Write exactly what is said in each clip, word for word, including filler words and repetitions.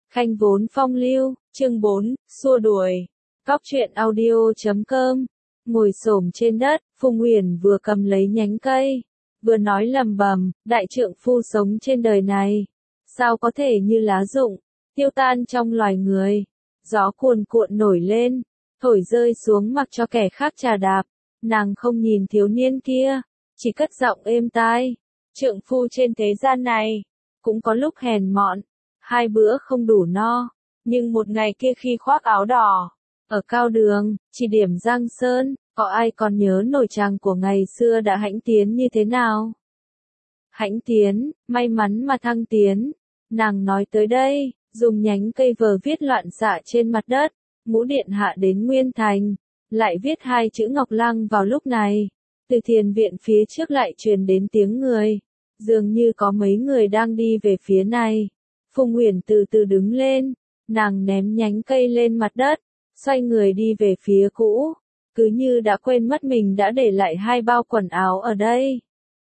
Khanh vốn phong lưu, chương bốn, xua đuổi. Cóc truyện audio chấm com. Ngồi xổm trên đất, Phùng Huyền vừa cầm lấy nhánh cây, vừa nói lầm bầm, đại trượng phu sống trên đời này, sao có thể như lá rụng, tiêu tan trong loài người. Gió cuồn cuộn nổi lên, thổi rơi xuống mặc cho kẻ khác trà đạp. Nàng không nhìn thiếu niên kia, chỉ cất giọng êm tai. Trượng phu trên thế gian này, cũng có lúc hèn mọn, hai bữa không đủ no, nhưng một ngày kia khi khoác áo đỏ, ở cao đường, chỉ điểm Giang Sơn, có ai còn nhớ nổi chàng của ngày xưa đã hãnh tiến như thế nào? Hãnh tiến, may mắn mà thăng tiến. Nàng nói tới đây, dùng nhánh cây vờ viết loạn xạ trên mặt đất. Ngũ điện hạ đến Nguyên Thành, lại viết hai chữ Ngọc Lăng vào lúc này. Từ thiền viện phía trước lại truyền đến tiếng người, dường như có mấy người đang đi về phía này. Phùng Huyền từ từ đứng lên, nàng ném nhánh cây lên mặt đất, xoay người đi về phía cũ, cứ như đã quên mất mình đã để lại hai bao quần áo ở đây.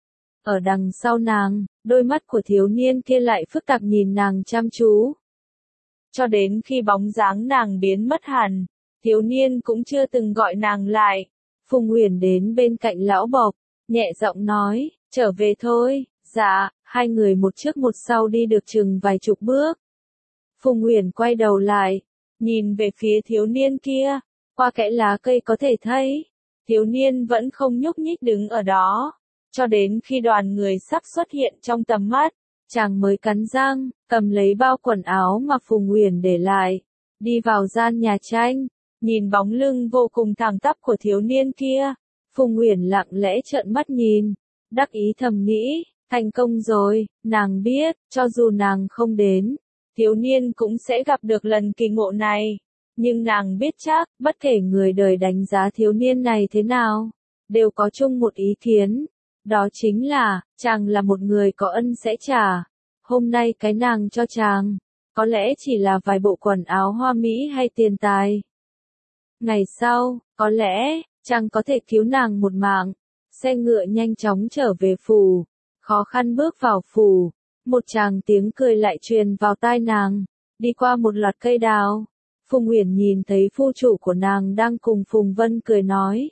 Ở đằng sau nàng, đôi mắt của thiếu niên kia lại phức tạp nhìn nàng chăm chú. Cho đến khi bóng dáng nàng biến mất hẳn, thiếu niên cũng chưa từng gọi nàng lại. Phùng Huyền đến bên cạnh lão bộc, nhẹ giọng nói, trở về thôi. Dạ, hai người một trước một sau đi được chừng vài chục bước. Phùng Huyền quay đầu lại, nhìn về phía thiếu niên kia, qua kẽ lá cây có thể thấy, thiếu niên vẫn không nhúc nhích đứng ở đó, cho đến khi đoàn người sắp xuất hiện trong tầm mắt, chàng mới cắn răng, cầm lấy bao quần áo mà Phùng Huyền để lại, đi vào gian nhà tranh, nhìn bóng lưng vô cùng thẳng tắp của thiếu niên kia, Phùng Huyền lặng lẽ trợn mắt nhìn, đắc ý thầm nghĩ. Thành công rồi, nàng biết, cho dù nàng không đến, thiếu niên cũng sẽ gặp được lần kỳ ngộ này. Nhưng nàng biết chắc, bất kể người đời đánh giá thiếu niên này thế nào, đều có chung một ý kiến. Đó chính là, chàng là một người có ân sẽ trả. Hôm nay cái nàng cho chàng, có lẽ chỉ là vài bộ quần áo hoa mỹ hay tiền tài. Ngày sau, có lẽ, chàng có thể cứu nàng một mạng. Xe ngựa nhanh chóng trở về phủ. Khó khăn bước vào phủ, một tràng tiếng cười lại truyền vào tai nàng, đi qua một loạt cây đào. Phùng Huyền nhìn thấy phu chủ của nàng đang cùng Phùng Vân cười nói.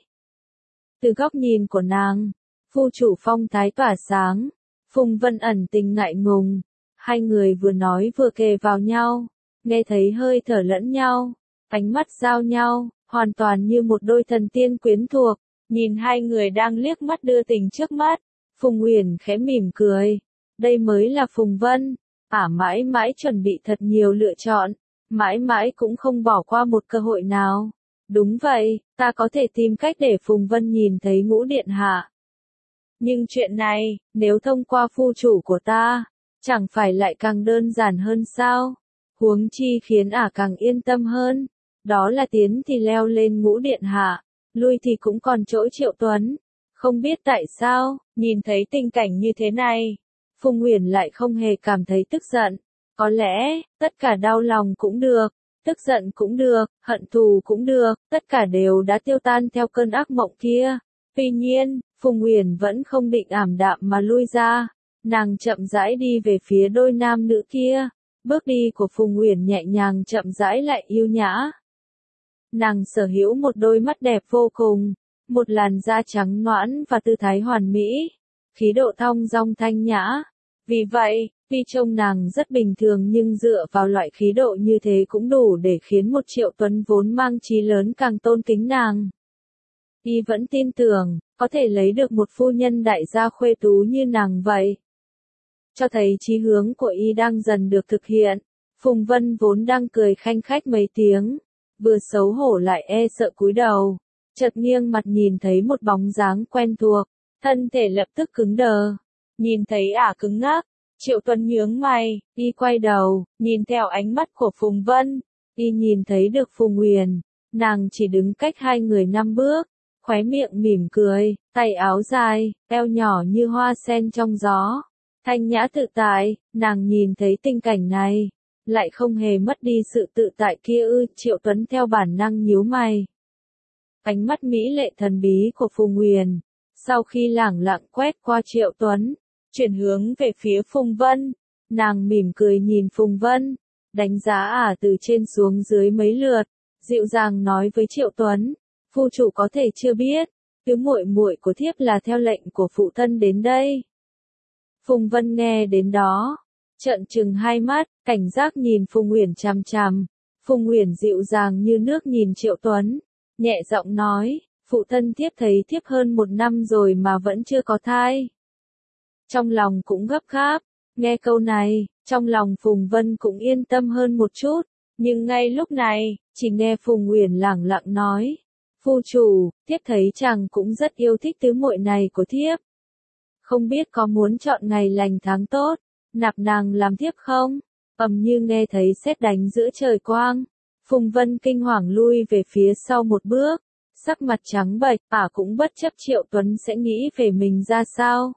Từ góc nhìn của nàng, phu chủ phong thái tỏa sáng, Phùng Vân ẩn tình ngại ngùng, hai người vừa nói vừa kề vào nhau, nghe thấy hơi thở lẫn nhau, ánh mắt giao nhau, hoàn toàn như một đôi thần tiên quyến thuộc, nhìn hai người đang liếc mắt đưa tình trước mắt. Phùng Huyền khẽ mỉm cười, đây mới là Phùng Vân, ả mãi mãi chuẩn bị thật nhiều lựa chọn, mãi mãi cũng không bỏ qua một cơ hội nào. Đúng vậy, ta có thể tìm cách để Phùng Vân nhìn thấy Ngũ điện hạ. Nhưng chuyện này, nếu thông qua phu chủ của ta, chẳng phải lại càng đơn giản hơn sao? Huống chi khiến ả càng yên tâm hơn, đó là tiến thì leo lên Ngũ điện hạ, lui thì cũng còn chỗ Triệu Tuấn. Không biết tại sao, nhìn thấy tình cảnh như thế này, Phùng Huyền lại không hề cảm thấy tức giận. Có lẽ, tất cả đau lòng cũng được, tức giận cũng được, hận thù cũng được, tất cả đều đã tiêu tan theo cơn ác mộng kia. Tuy nhiên, Phùng Huyền vẫn không định ảm đạm mà lui ra, nàng chậm rãi đi về phía đôi nam nữ kia, bước đi của Phùng Huyền nhẹ nhàng chậm rãi lại yêu nhã. Nàng sở hữu một đôi mắt đẹp vô cùng. Một làn da trắng nõn và tư thái hoàn mỹ, khí độ thong dong thanh nhã. Vì vậy, tuy trông nàng rất bình thường nhưng dựa vào loại khí độ như thế cũng đủ để khiến một Triệu Tuấn vốn mang chí lớn càng tôn kính nàng. Y vẫn tin tưởng, có thể lấy được một phu nhân đại gia khuê tú như nàng vậy. Cho thấy chí hướng của Y đang dần được thực hiện. Phùng Vân vốn đang cười khanh khách mấy tiếng, vừa xấu hổ lại e sợ cúi đầu. Chợt nghiêng mặt nhìn thấy một bóng dáng quen thuộc, thân thể lập tức cứng đờ. Nhìn thấy ả cứng ngắc, Triệu Tuấn nhướng mày, Y quay đầu, nhìn theo ánh mắt của Phùng Vân. Y nhìn thấy được Phùng Huyền, nàng chỉ đứng cách hai người năm bước, khóe miệng mỉm cười, tay áo dài, eo nhỏ như hoa sen trong gió. Thanh nhã tự tại, nàng nhìn thấy tình cảnh này, lại không hề mất đi sự tự tại kia ư. Triệu Tuấn theo bản năng nhíu mày. Ánh mắt mỹ lệ thần bí của Phùng Huyền, sau khi lẳng lặng quét qua Triệu Tuấn, chuyển hướng về phía Phùng Vân, nàng mỉm cười nhìn Phùng Vân, đánh giá ả từ trên xuống dưới mấy lượt, dịu dàng nói với Triệu Tuấn, phu chủ có thể chưa biết, tứ muội muội của thiếp là theo lệnh của phụ thân đến đây. Phùng Vân nghe đến đó, trợn trừng hai mắt, cảnh giác nhìn Phùng Uyển chằm chằm. Phùng Uyển dịu dàng như nước nhìn Triệu Tuấn, nhẹ giọng nói, phụ thân thiếp thấy thiếp hơn một năm rồi mà vẫn chưa có thai. Trong lòng cũng gấp gáp, nghe câu này, trong lòng Phùng Vân cũng yên tâm hơn một chút, nhưng ngay lúc này, chỉ nghe Phùng Uyển lẳng lặng nói, phu chủ, thiếp thấy chàng cũng rất yêu thích tứ muội này của thiếp. Không biết có muốn chọn ngày lành tháng tốt, nạp nàng làm thiếp không? Ầm như nghe thấy sét đánh giữa trời quang, Phùng Vân kinh hoàng lui về phía sau một bước, sắc mặt trắng bệch, ả cũng bất chấp Triệu Tuấn sẽ nghĩ về mình ra sao.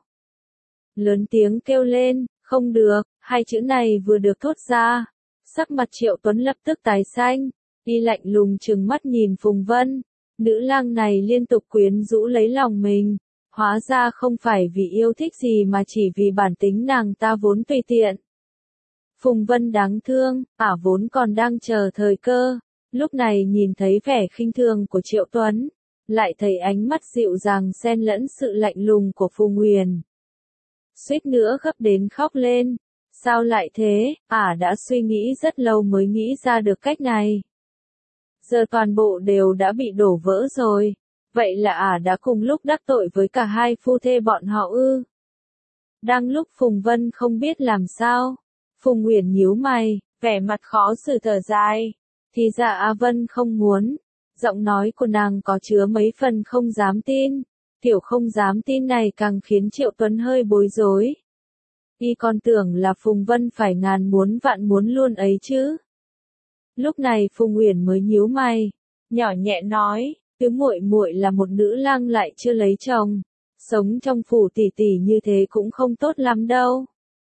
Lớn tiếng kêu lên, không được, hai chữ này vừa được thốt ra, sắc mặt Triệu Tuấn lập tức tái xanh, y lạnh lùng trừng mắt nhìn Phùng Vân, nữ lang này liên tục quyến rũ lấy lòng mình, hóa ra không phải vì yêu thích gì mà chỉ vì bản tính nàng ta vốn tùy tiện. Phùng Vân đáng thương, ả vốn còn đang chờ thời cơ, lúc này nhìn thấy vẻ khinh thường của Triệu Tuấn, lại thấy ánh mắt dịu dàng xen lẫn sự lạnh lùng của Phùng Uyển. Suýt nữa gấp đến khóc lên, sao lại thế, ả đã suy nghĩ rất lâu mới nghĩ ra được cách này. Giờ toàn bộ đều đã bị đổ vỡ rồi, vậy là ả đã cùng lúc đắc tội với cả hai phu thê bọn họ ư. Đang lúc Phùng Vân không biết làm sao, Phùng Uyển nhíu mày, vẻ mặt khó xử thở dài, thì ra A Vân không muốn, giọng nói của nàng có chứa mấy phần không dám tin, kiểu không dám tin này càng khiến Triệu Tuấn hơi bối rối. Y còn tưởng là Phùng Vân phải ngàn muốn vạn muốn luôn ấy chứ. Lúc này Phùng Uyển mới nhíu mày, nhỏ nhẹ nói, tứ muội muội là một nữ lang lại chưa lấy chồng, sống trong phủ tỷ tỷ như thế cũng không tốt lắm đâu.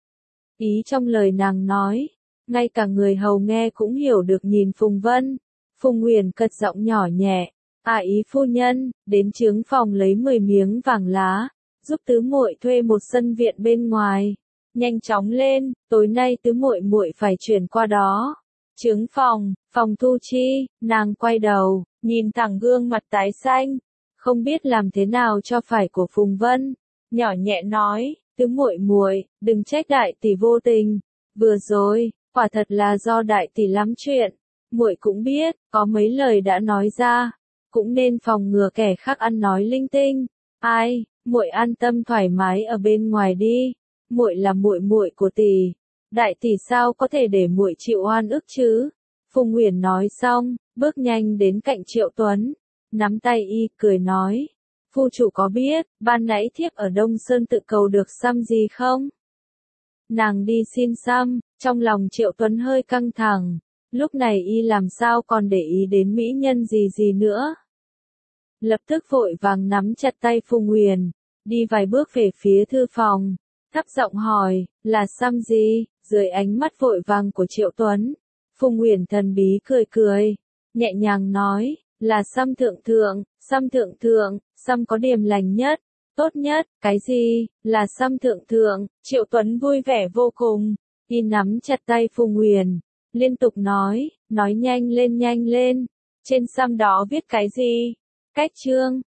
Ý trong lời nàng nói, ngay cả người hầu nghe cũng hiểu được nhìn Phùng Vân. Phùng Uyển cất giọng nhỏ nhẹ, à ý phu nhân, đến trướng phòng lấy mười miếng vàng lá, giúp tứ muội thuê một sân viện bên ngoài. Nhanh chóng lên, tối nay tứ muội muội phải chuyển qua đó. Trướng phòng, phòng thu chi, nàng quay đầu, nhìn thẳng gương mặt tái xanh, không biết làm thế nào cho phải của Phùng Vân, nhỏ nhẹ nói, tứ muội muội, đừng trách đại tỷ vô tình, vừa rồi, quả thật là do đại tỷ lắm chuyện, muội cũng biết, có mấy lời đã nói ra, cũng nên phòng ngừa kẻ khác ăn nói linh tinh. Ai, muội an tâm thoải mái ở bên ngoài đi, muội là muội muội của tỷ, đại tỷ sao có thể để muội chịu oan ức chứ? Phùng Uyển nói xong, bước nhanh đến cạnh Triệu Tuấn, nắm tay y, cười nói, phu chủ có biết, ban nãy thiếp ở Đông Sơn tự cầu được xăm gì không? Nàng đi xin xăm, trong lòng Triệu Tuấn hơi căng thẳng, lúc này y làm sao còn để ý đến mỹ nhân gì gì nữa. Lập tức vội vàng nắm chặt tay Phùng Uyển, đi vài bước về phía thư phòng, thấp giọng hỏi, là xăm gì? Dưới ánh mắt vội vàng của Triệu Tuấn, Phùng Uyển thần bí cười cười, nhẹ nhàng nói, là xăm thượng thượng, xăm thượng thượng, xăm có điểm lành nhất, tốt nhất, cái gì, là xăm thượng thượng. Triệu Tuấn vui vẻ vô cùng, y nắm chặt tay Phùng Uyển, liên tục nói, nói nhanh lên nhanh lên, trên xăm đó viết cái gì? Cách chương.